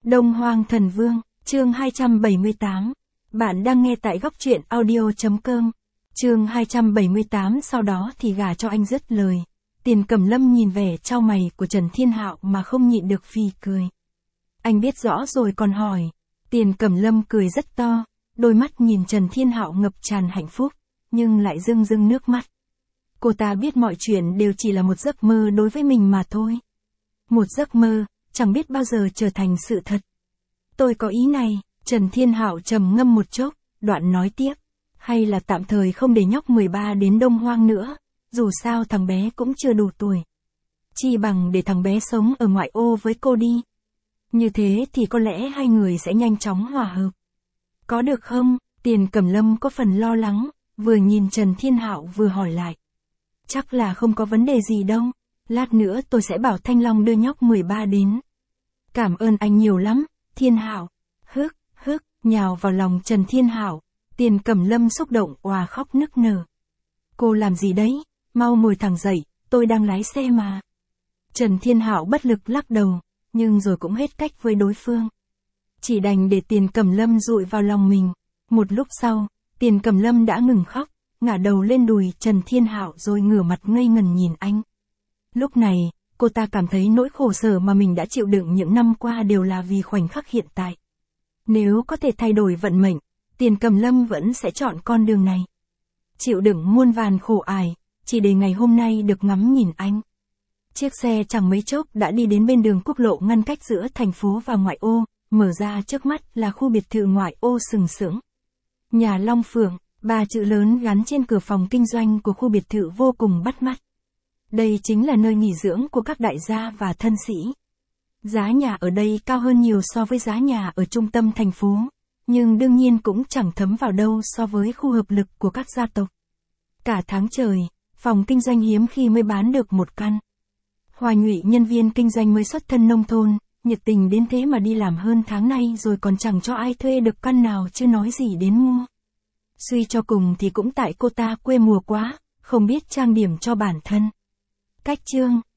Đông Hoang Thần Vương, chương 278. Bạn đang nghe tại góc truyện audio.com. Chương 278. Sau đó thì gả cho anh dứt lời. Tiền Cẩm Lâm nhìn vẻ trao mày của Trần Thiên Hạo mà không nhịn được phì cười. Anh biết rõ rồi còn hỏi. Tiền Cẩm Lâm cười rất to, đôi mắt nhìn Trần Thiên Hạo ngập tràn hạnh phúc, nhưng lại rưng rưng nước mắt. Cô ta biết mọi chuyện đều chỉ là một giấc mơ đối với mình mà thôi. Một giấc mơ, chẳng biết bao giờ trở thành sự thật. Tôi có ý này, Trần Thiên Hạo trầm ngâm một chốc, đoạn nói tiếp. Hay là tạm thời không để nhóc 13 đến Đông Hoang nữa, dù sao thằng bé cũng chưa đủ tuổi. Chi bằng để thằng bé sống ở ngoại ô với cô đi. Như thế thì có lẽ hai người sẽ nhanh chóng hòa hợp. Có được không? Tiền Cẩm Lâm có phần lo lắng, vừa nhìn Trần Thiên Hạo vừa hỏi lại. Chắc là không có vấn đề gì đâu, lát nữa tôi sẽ bảo Thanh Long đưa nhóc 13 đến. Cảm ơn anh nhiều lắm, Thiên Hạo. Hức, nhào vào lòng Trần Thiên Hạo, Tiền Cẩm Lâm xúc động òa khóc nức nở. Cô làm gì đấy, mau ngồi thẳng dậy, tôi đang lái xe mà. Trần Thiên Hạo bất lực lắc đầu, nhưng rồi cũng hết cách với đối phương. Chỉ đành để Tiền Cẩm Lâm dụi vào lòng mình. Một lúc sau, Tiền Cẩm Lâm đã ngừng khóc, ngả đầu lên đùi Trần Thiên Hạo rồi ngửa mặt ngây ngần nhìn anh. Lúc này, cô ta cảm thấy nỗi khổ sở mà mình đã chịu đựng những năm qua đều là vì khoảnh khắc hiện tại. Nếu có thể thay đổi vận mệnh, Tiền Cẩm Lâm vẫn sẽ chọn con đường này. Chịu đựng muôn vàn khổ ải, chỉ để ngày hôm nay được ngắm nhìn anh. Chiếc xe chẳng mấy chốc đã đi đến bên đường quốc lộ ngăn cách giữa thành phố và ngoại ô, mở ra trước mắt là khu biệt thự ngoại ô sừng sững. Nhà Long Phượng, 3 chữ lớn gắn trên cửa phòng kinh doanh của khu biệt thự vô cùng bắt mắt. Đây chính là nơi nghỉ dưỡng của các đại gia và thân sĩ. Giá nhà ở đây cao hơn nhiều so với giá nhà ở trung tâm thành phố, nhưng đương nhiên cũng chẳng thấm vào đâu so với khu hợp lực của các gia tộc. Cả tháng trời, phòng kinh doanh hiếm khi mới bán được một căn. Hoa Nhụy nhân viên kinh doanh mới xuất thân nông thôn, nhiệt tình đến thế mà đi làm hơn tháng nay rồi còn chẳng cho ai thuê được căn nào chứ nói gì đến mua. Suy cho cùng thì cũng tại cô ta quê mùa quá, không biết trang điểm cho bản thân. Cách chương,